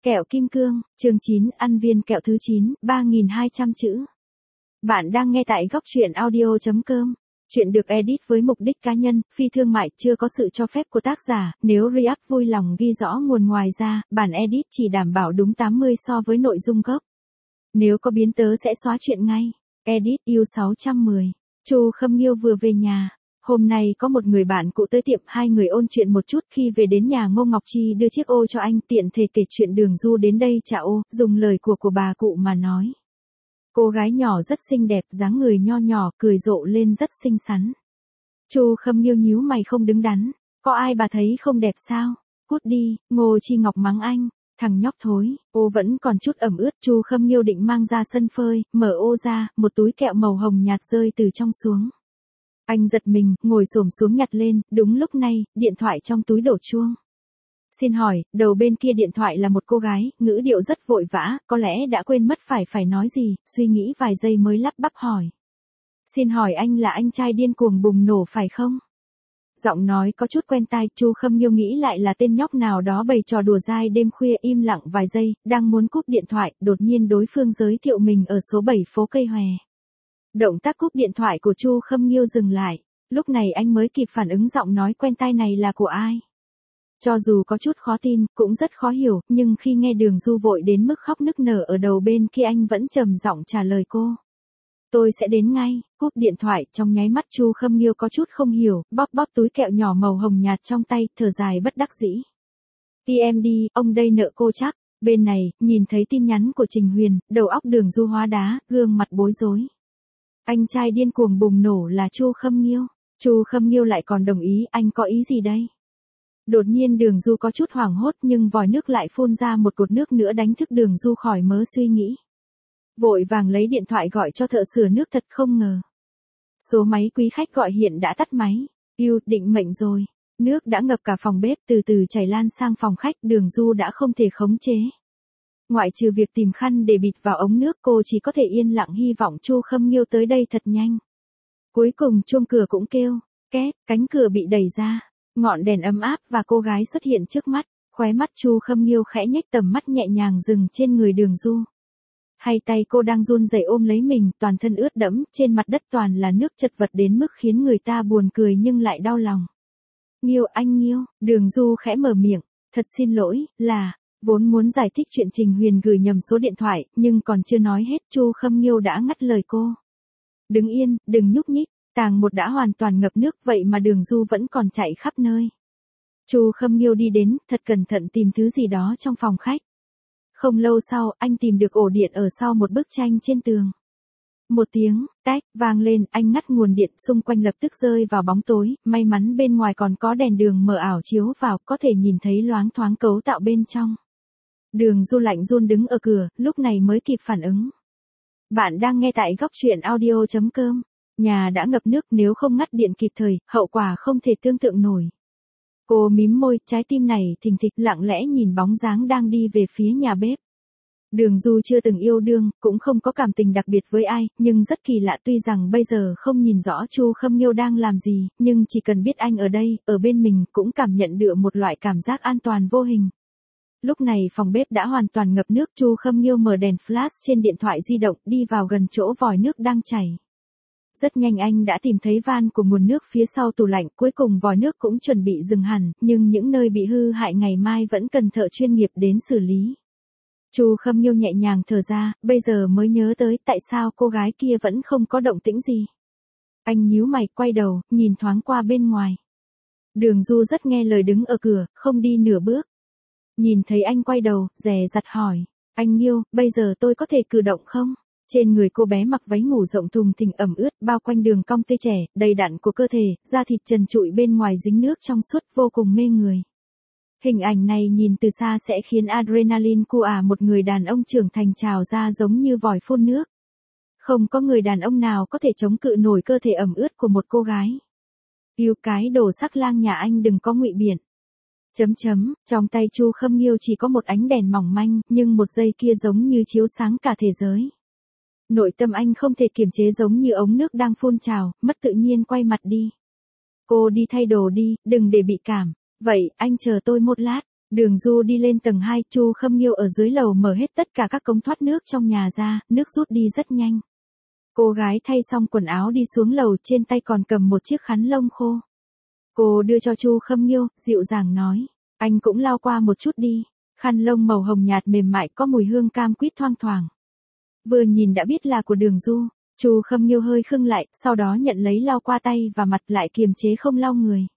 Kẹo kim cương, chương 9, ăn viên kẹo thứ 9, 3.200 chữ. Bạn đang nghe tại góc truyện audio.com. Chuyện được edit với mục đích cá nhân, phi thương mại, chưa có sự cho phép của tác giả. Nếu React vui lòng ghi rõ nguồn, ngoài ra, bản edit chỉ đảm bảo đúng 80 so với nội dung gốc. Nếu có biến tớ sẽ xóa chuyện ngay. Edit yêu 610. Chu Khâm Nghiêu vừa về nhà. Hôm nay có một người bạn cũ tới tiệm, hai người ôn chuyện một chút. Khi về đến nhà, Ngô Ngọc Chi đưa chiếc ô cho anh, tiện thể kể chuyện Đường Du đến đây trả ô, dùng lời của bà cụ mà nói. Cô gái nhỏ rất xinh đẹp, dáng người nho nhỏ, cười rộ lên rất xinh xắn. Chu Khâm Nghiêu nhíu mày không đứng đắn. Có ai bà thấy không đẹp sao? Cút đi, Ngô Chi Ngọc mắng anh. Thằng nhóc thối, ô vẫn còn chút ẩm ướt. Chu Khâm Nghiêu định mang ra sân phơi, mở ô ra, một túi kẹo màu hồng nhạt rơi từ trong xuống. Anh giật mình, ngồi xổm xuống nhặt lên, đúng lúc này, điện thoại trong túi đổ chuông. Xin hỏi, đầu bên kia điện thoại là một cô gái, ngữ điệu rất vội vã, có lẽ đã quên mất phải nói gì, suy nghĩ vài giây mới lắp bắp hỏi. Xin hỏi anh là anh trai điên cuồng bùng nổ phải không? Giọng nói có chút quen tai. Chu Khâm Nghiêu nghĩ lại là tên nhóc nào đó bày trò đùa dai đêm khuya. Im lặng vài giây, đang muốn cúp điện thoại, đột nhiên đối phương giới thiệu mình ở số 7 phố Cây Hòe. Động tác cúp điện thoại của Chu Khâm Nghiêu dừng lại, lúc này anh mới kịp phản ứng giọng nói quen tai này là của ai. Cho dù có chút khó tin, cũng rất khó hiểu, nhưng khi nghe Đường Du vội đến mức khóc nức nở ở đầu bên kia, anh vẫn trầm giọng trả lời cô. Tôi sẽ đến ngay. Cúp điện thoại, trong nháy mắt Chu Khâm Nghiêu có chút không hiểu, bóp túi kẹo nhỏ màu hồng nhạt trong tay, thở dài bất đắc dĩ. TMD, ông đây nợ cô chắc. Bên này, nhìn thấy tin nhắn của Trình Huyền, đầu óc Đường Du hóa đá, gương mặt bối rối. Anh trai điên cuồng bùng nổ là Chu Khâm Nghiêu. Chu Khâm Nghiêu lại còn đồng ý, anh có ý gì đây? Đột nhiên Đường Du có chút hoảng hốt, nhưng vòi nước lại phun ra một cột nước nữa đánh thức Đường Du khỏi mớ suy nghĩ. Vội vàng lấy điện thoại gọi cho thợ sửa nước, thật không ngờ. Số máy quý khách gọi hiện đã tắt máy. Yêu, định mệnh rồi. Nước đã ngập cả phòng bếp, từ từ chảy lan sang phòng khách. Đường Du đã không thể khống chế. Ngoại trừ việc tìm khăn để bịt vào ống nước, cô chỉ có thể yên lặng hy vọng Chu Khâm Nghiêu tới đây thật nhanh. Cuối cùng chuông cửa cũng kêu, két, cánh cửa bị đẩy ra, ngọn đèn ấm áp và cô gái xuất hiện trước mắt. Khóe mắt Chu Khâm Nghiêu khẽ nhếch, tầm mắt nhẹ nhàng dừng trên người Đường Du. Hai tay cô đang run rẩy ôm lấy mình, toàn thân ướt đẫm, trên mặt đất toàn là nước, chật vật đến mức khiến người ta buồn cười nhưng lại đau lòng. Nghiêu, anh Nghiêu. Đường Du khẽ mở miệng, thật xin lỗi, là... Vốn muốn giải thích chuyện Trình Huyền gửi nhầm số điện thoại, nhưng còn chưa nói hết, Chu Khâm Nghiêu đã ngắt lời cô. Đứng yên, đừng nhúc nhích. Tàng một đã hoàn toàn ngập nước, vậy mà Đường Du vẫn còn chạy khắp nơi. Chu Khâm Nghiêu đi đến, thật cẩn thận tìm thứ gì đó trong phòng khách. Không lâu sau, anh tìm được ổ điện ở sau một bức tranh trên tường. Một tiếng tách vang lên, anh ngắt nguồn điện, xung quanh lập tức rơi vào bóng tối. May mắn bên ngoài còn có đèn đường mờ ảo chiếu vào, có thể nhìn thấy loáng thoáng cấu tạo bên trong. Đường Du lạnh run đứng ở cửa, lúc này mới kịp phản ứng. Bạn đang nghe tại góc truyện audio.com. Nhà đã ngập nước, nếu không ngắt điện kịp thời, hậu quả không thể tưởng tượng nổi. Cô mím môi, trái tim này thình thịch, lặng lẽ nhìn bóng dáng đang đi về phía nhà bếp. Đường Du chưa từng yêu đương, cũng không có cảm tình đặc biệt với ai, nhưng rất kỳ lạ, tuy rằng bây giờ không nhìn rõ Chu Khâm Nghiêu đang làm gì, nhưng chỉ cần biết anh ở đây, ở bên mình, cũng cảm nhận được một loại cảm giác an toàn vô hình. Lúc này phòng bếp đã hoàn toàn ngập nước. Chu Khâm Nghiêu mở đèn flash trên điện thoại di động, đi vào gần chỗ vòi nước đang chảy. Rất nhanh anh đã tìm thấy van của nguồn nước phía sau tủ lạnh, cuối cùng vòi nước cũng chuẩn bị dừng hẳn, nhưng những nơi bị hư hại ngày mai vẫn cần thợ chuyên nghiệp đến xử lý. Chu Khâm Nghiêu nhẹ nhàng thở ra, bây giờ mới nhớ tới tại sao cô gái kia vẫn không có động tĩnh gì. Anh nhíu mày, quay đầu, nhìn thoáng qua bên ngoài. Đường Du rất nghe lời đứng ở cửa, không đi nửa bước. Nhìn thấy anh quay đầu, dè dặt hỏi, anh Nghiêu, bây giờ tôi có thể cử động không? Trên người cô bé mặc váy ngủ rộng thùng thình ẩm ướt, bao quanh đường cong tươi trẻ, đầy đặn của cơ thể, da thịt trần trụi bên ngoài dính nước trong suốt, vô cùng mê người. Hình ảnh này nhìn từ xa sẽ khiến adrenaline của một người đàn ông trưởng thành trào ra giống như vòi phun nước. Không có người đàn ông nào có thể chống cự nổi cơ thể ẩm ướt của một cô gái. Yêu cái đồ sắc lang nhà anh đừng có ngụy biện. Trong tay Chu Khâm Nghiêu chỉ có một ánh đèn mỏng manh, nhưng một giây kia giống như chiếu sáng cả thế giới. Nội tâm anh không thể kiềm chế, giống như ống nước đang phun trào, mất tự nhiên quay mặt đi. Cô đi thay đồ đi, đừng để bị cảm. Vậy, anh chờ tôi một lát. Đường Du đi lên tầng 2, Chu Khâm Nghiêu ở dưới lầu mở hết tất cả các cống thoát nước trong nhà ra, nước rút đi rất nhanh. Cô gái thay xong quần áo đi xuống lầu, trên tay còn cầm một chiếc khăn lông khô. Cô đưa cho Chu Khâm Nghiêu, dịu dàng nói, anh cũng lau qua một chút đi. Khăn lông màu hồng nhạt mềm mại có mùi hương cam quýt thoang thoảng. Vừa nhìn đã biết là của Đường Du, Chu Khâm Nghiêu hơi khựng lại, sau đó nhận lấy lau qua tay và mặt, lại kiềm chế không lau người.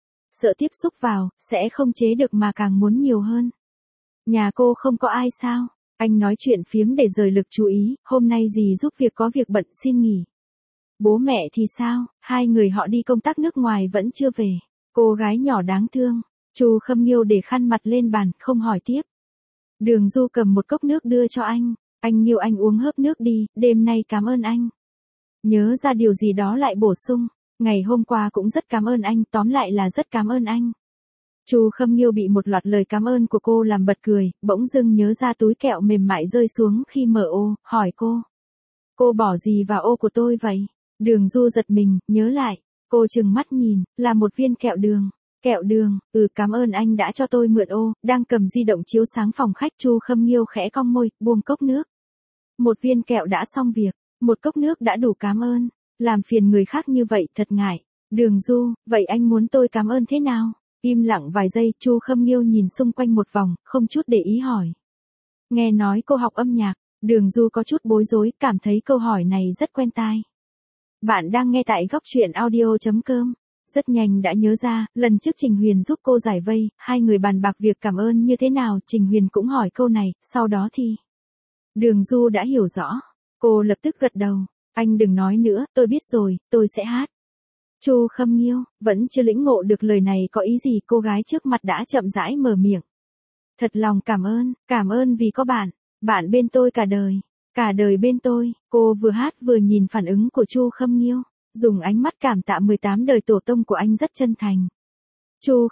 Sợ tiếp xúc vào, sẽ không chế được mà càng muốn nhiều hơn. Nhà cô không có ai sao? Anh nói chuyện phiếm để rời lực chú ý, hôm nay dì giúp việc có việc bận xin nghỉ. Bố mẹ thì sao? Hai người họ đi công tác nước ngoài vẫn chưa về. Cô gái nhỏ đáng thương. Chu Khâm Nghiêu để khăn mặt lên bàn, không hỏi tiếp. Đường Du cầm một cốc nước đưa cho anh. Anh Nghiêu, anh uống hớp nước đi, đêm nay cảm ơn anh. Nhớ ra điều gì đó lại bổ sung. Ngày hôm qua cũng rất cảm ơn anh, tóm lại là rất cảm ơn anh. Chu Khâm Nghiêu bị một loạt lời cảm ơn của cô làm bật cười, bỗng dưng nhớ ra túi kẹo mềm mại rơi xuống khi mở ô, hỏi cô. Cô bỏ gì vào ô của tôi vậy? Đường Du giật mình, nhớ lại. Cô trừng mắt nhìn, là một viên kẹo đường. Kẹo đường, cảm ơn anh đã cho tôi mượn ô, đang cầm di động chiếu sáng phòng khách. Chu Khâm Nghiêu khẽ cong môi, buông cốc nước. Một viên kẹo đã xong việc, một cốc nước đã đủ cảm ơn. Làm phiền người khác như vậy thật ngại. Đường Du, vậy anh muốn tôi cảm ơn thế nào? Im lặng vài giây, Chu Khâm Nghiêu nhìn xung quanh một vòng, không chút để ý hỏi. Nghe nói cô học âm nhạc. Đường Du có chút bối rối, cảm thấy câu hỏi này rất quen tai. Bạn đang nghe tại góc truyện audio.com. Rất nhanh đã nhớ ra, lần trước Trình Huyền giúp cô giải vây, hai người bàn bạc việc cảm ơn như thế nào, Trình Huyền cũng hỏi câu này, sau đó thì. Đường Du đã hiểu rõ. Cô lập tức gật đầu. Anh đừng nói nữa, tôi biết rồi, tôi sẽ hát. Chu Khâm Nghiêu, vẫn chưa lĩnh ngộ được lời này có ý gì, cô gái trước mặt đã chậm rãi mở miệng. Thật lòng cảm ơn vì có bạn, bạn bên tôi cả đời bên tôi. Cô vừa hát vừa nhìn phản ứng của Chu Khâm Nghiêu, dùng ánh mắt cảm tạ 18 đời tổ tông của anh rất chân thành. Chu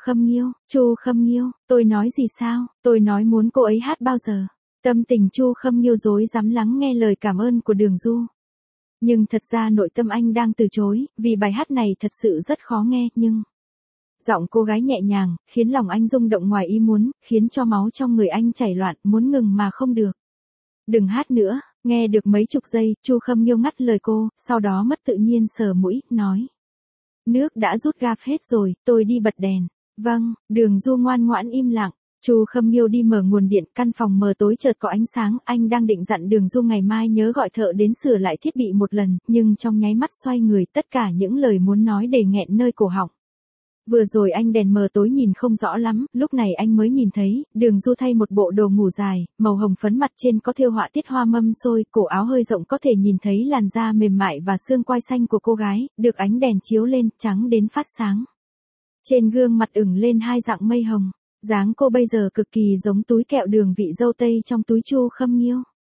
Khâm Nghiêu, tôi nói gì sao, tôi nói muốn cô ấy hát bao giờ. Tâm tình Chu Khâm Nghiêu rối rắm lắng nghe lời cảm ơn của Đường Du. Nhưng thật ra nội tâm anh đang từ chối, vì bài hát này thật sự rất khó nghe, nhưng giọng cô gái nhẹ nhàng, khiến lòng anh rung động ngoài ý muốn, khiến cho máu trong người anh chảy loạn, muốn ngừng mà không được. Đừng hát nữa, nghe được mấy chục giây, Chu Khâm Nghiêu ngắt lời cô, sau đó mất tự nhiên sờ mũi, nói. Nước đã rút ga hết rồi, tôi đi bật đèn. Vâng, Đường Du ngoan ngoãn im lặng. Chu Khâm Nghiêu đi mở nguồn điện, căn phòng mờ tối chợt có ánh sáng, anh đang định dặn Đường Du ngày mai nhớ gọi thợ đến sửa lại thiết bị một lần, nhưng trong nháy mắt xoay người, tất cả những lời muốn nói để nghẹn nơi cổ họng. Vừa rồi anh đèn mờ tối nhìn không rõ lắm, lúc này anh mới nhìn thấy, Đường Du thay một bộ đồ ngủ dài, màu hồng phấn, mặt trên có thêu họa tiết hoa mâm xôi, cổ áo hơi rộng có thể nhìn thấy làn da mềm mại và xương quai xanh của cô gái, được ánh đèn chiếu lên, trắng đến phát sáng. Trên gương mặt ửng lên hai dạng mây hồng. Dáng cô bây giờ cực kỳ giống túi kẹo đường vị dâu tây trong túi Chu Khâm Nghiêu.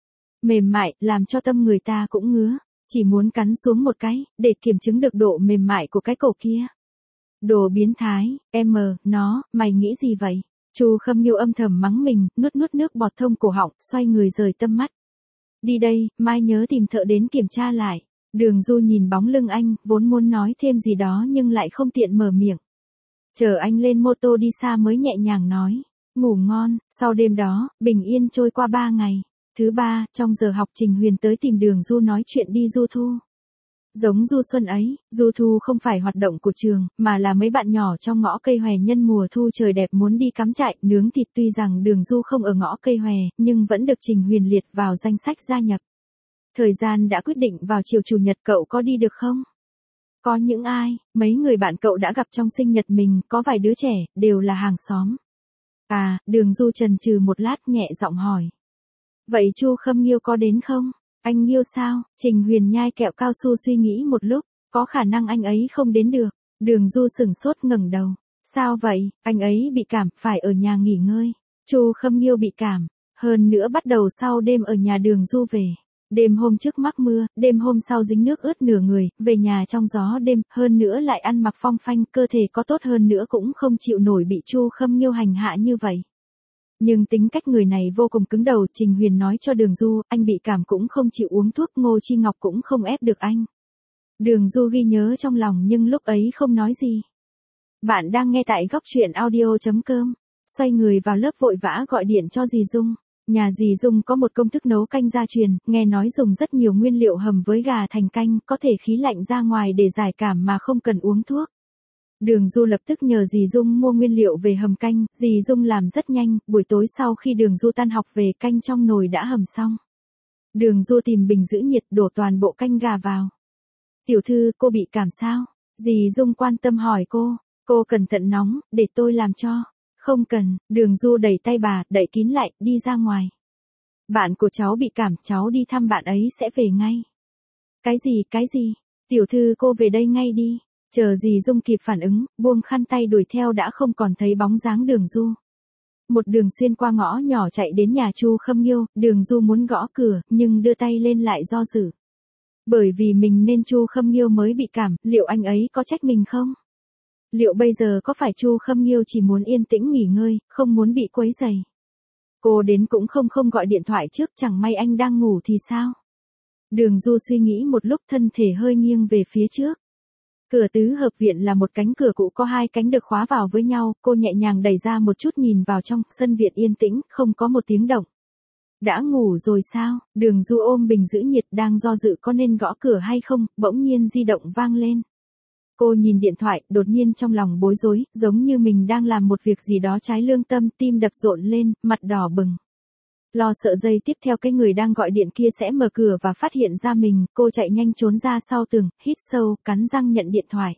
Mềm mại, làm cho tâm người ta cũng ngứa, chỉ muốn cắn xuống một cái, để kiểm chứng được độ mềm mại của cái cổ kia. Đồ biến thái, mày nghĩ gì vậy? Chu Khâm Nghiêu âm thầm mắng mình, nuốt nước bọt thông cổ họng, xoay người rời tâm mắt. Đi đây, mai nhớ tìm thợ đến kiểm tra lại. Đường Du nhìn bóng lưng anh, vốn muốn nói thêm gì đó nhưng lại không tiện mở miệng. Chờ anh lên mô tô đi xa mới nhẹ nhàng nói. Ngủ ngon. Sau đêm đó, bình yên trôi qua 3 ngày. Thứ 3, trong giờ học Trình Huyền tới tìm Đường Du nói chuyện đi du thu. Giống du xuân ấy, du thu không phải hoạt động của trường, mà là mấy bạn nhỏ trong ngõ cây hòe nhân mùa thu trời đẹp muốn đi cắm trại, nướng thịt. Tuy rằng Đường Du không ở ngõ cây hòe, nhưng vẫn được Trình Huyền liệt vào danh sách gia nhập. Thời gian đã quyết định vào chiều chủ nhật, cậu có đi được không? Có những ai, mấy người bạn cậu đã gặp trong sinh nhật mình, có vài đứa trẻ, đều là hàng xóm. À, Đường Du chần chừ một lát nhẹ giọng hỏi. Vậy Chu Khâm Nghiêu có đến không? Anh Nghiêu sao? Trình Huyền nhai kẹo cao su suy nghĩ một lúc, có khả năng anh ấy không đến được. Đường Du sửng sốt ngẩng đầu. Sao vậy? Anh ấy bị cảm, phải ở nhà nghỉ ngơi. Chu Khâm Nghiêu bị cảm, hơn nữa bắt đầu sau đêm ở nhà Đường Du về. Đêm hôm trước mắc mưa, đêm hôm sau dính nước ướt nửa người, về nhà trong gió đêm, hơn nữa lại ăn mặc phong phanh, cơ thể có tốt hơn nữa cũng không chịu nổi bị Chu Khâm Nghiêu hành hạ như vậy. Nhưng tính cách người này vô cùng cứng đầu, Trình Huyền nói cho Đường Du, anh bị cảm cũng không chịu uống thuốc, Ngô Chi Ngọc cũng không ép được anh. Đường Du ghi nhớ trong lòng nhưng lúc ấy không nói gì. Bạn đang nghe tại góc truyện audio.com. xoay người vào lớp vội vã gọi điện cho dì Dung. Nhà dì Dung có một công thức nấu canh gia truyền, nghe nói dùng rất nhiều nguyên liệu hầm với gà thành canh, có thể khí lạnh ra ngoài để giải cảm mà không cần uống thuốc. Đường Du lập tức nhờ dì Dung mua nguyên liệu về hầm canh, dì Dung làm rất nhanh, buổi tối sau khi Đường Du tan học về canh trong nồi đã hầm xong. Đường Du tìm bình giữ nhiệt đổ toàn bộ canh gà vào. Tiểu thư, cô bị cảm sao? Dì Dung quan tâm hỏi cô cẩn thận nóng, để tôi làm cho. Không cần, Đường Du đẩy tay bà, đẩy kín lại, đi ra ngoài. Bạn của cháu bị cảm, cháu đi thăm bạn ấy sẽ về ngay. Cái gì? Tiểu thư cô về đây ngay đi. Chờ dì Dung kịp phản ứng, buông khăn tay đuổi theo đã không còn thấy bóng dáng Đường Du. Một đường xuyên qua ngõ nhỏ chạy đến nhà Chu Khâm Nghiêu, Đường Du muốn gõ cửa, nhưng đưa tay lên lại do dự. Bởi vì mình nên Chu Khâm Nghiêu mới bị cảm, liệu anh ấy có trách mình không? Liệu bây giờ có phải Chu Khâm Nghiêu chỉ muốn yên tĩnh nghỉ ngơi, không muốn bị quấy rầy? Cô đến cũng không gọi điện thoại trước, chẳng may anh đang ngủ thì sao? Đường Du suy nghĩ một lúc, thân thể hơi nghiêng về phía trước. Cửa tứ hợp viện là một cánh cửa cũ có hai cánh được khóa vào với nhau, cô nhẹ nhàng đẩy ra một chút nhìn vào trong, sân viện yên tĩnh, không có một tiếng động. Đã ngủ rồi sao? Đường Du ôm bình giữ nhiệt đang do dự có nên gõ cửa hay không, bỗng nhiên di động vang lên. Cô nhìn điện thoại, đột nhiên trong lòng bối rối, giống như mình đang làm một việc gì đó trái lương tâm, tim đập rộn lên, mặt đỏ bừng. Lo sợ giây tiếp theo cái người đang gọi điện kia sẽ mở cửa và phát hiện ra mình, cô chạy nhanh trốn ra sau tường, hít sâu, cắn răng nhận điện thoại.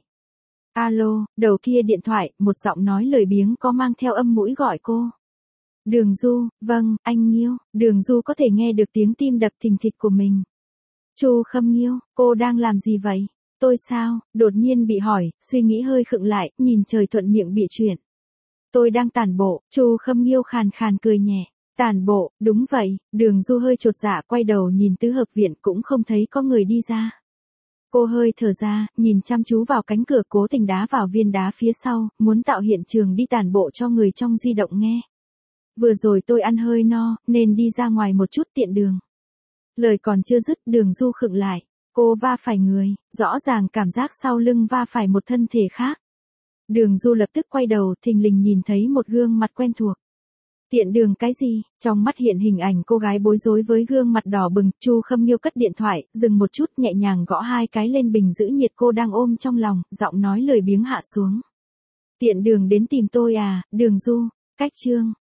Alo, đầu kia điện thoại, một giọng nói lười biếng có mang theo âm mũi gọi cô. Đường Du, vâng, anh Nghiêu. Đường Du có thể nghe được tiếng tim đập thình thịch của mình. Chu Khâm Nghiêu, cô đang làm gì vậy? Tôi sao? Đột nhiên bị hỏi, suy nghĩ hơi khựng lại, nhìn trời thuận miệng bịa chuyện. Tôi đang tản bộ, Chu Khâm Nghiêu khàn khàn cười nhẹ. Tản bộ, đúng vậy, Đường Du hơi chột dạ quay đầu nhìn tứ hợp viện cũng không thấy có người đi ra. Cô hơi thở ra, nhìn chăm chú vào cánh cửa cố tình đá vào viên đá phía sau, muốn tạo hiện trường đi tản bộ cho người trong di động nghe. Vừa rồi tôi ăn hơi no, nên đi ra ngoài một chút tiện đường. Lời còn chưa dứt, Đường Du khựng lại. Cô va phải người, rõ ràng cảm giác sau lưng va phải một thân thể khác. Đường Du lập tức quay đầu, thình lình nhìn thấy một gương mặt quen thuộc. Tiện đường cái gì? Trong mắt hiện hình ảnh cô gái bối rối với gương mặt đỏ bừng. Chu Khâm Nghiêu cất điện thoại, dừng một chút, nhẹ nhàng gõ hai cái lên bình giữ nhiệt cô đang ôm trong lòng, giọng nói lười biếng hạ xuống. Tiện đường đến tìm tôi à, Đường Du? Cách chương.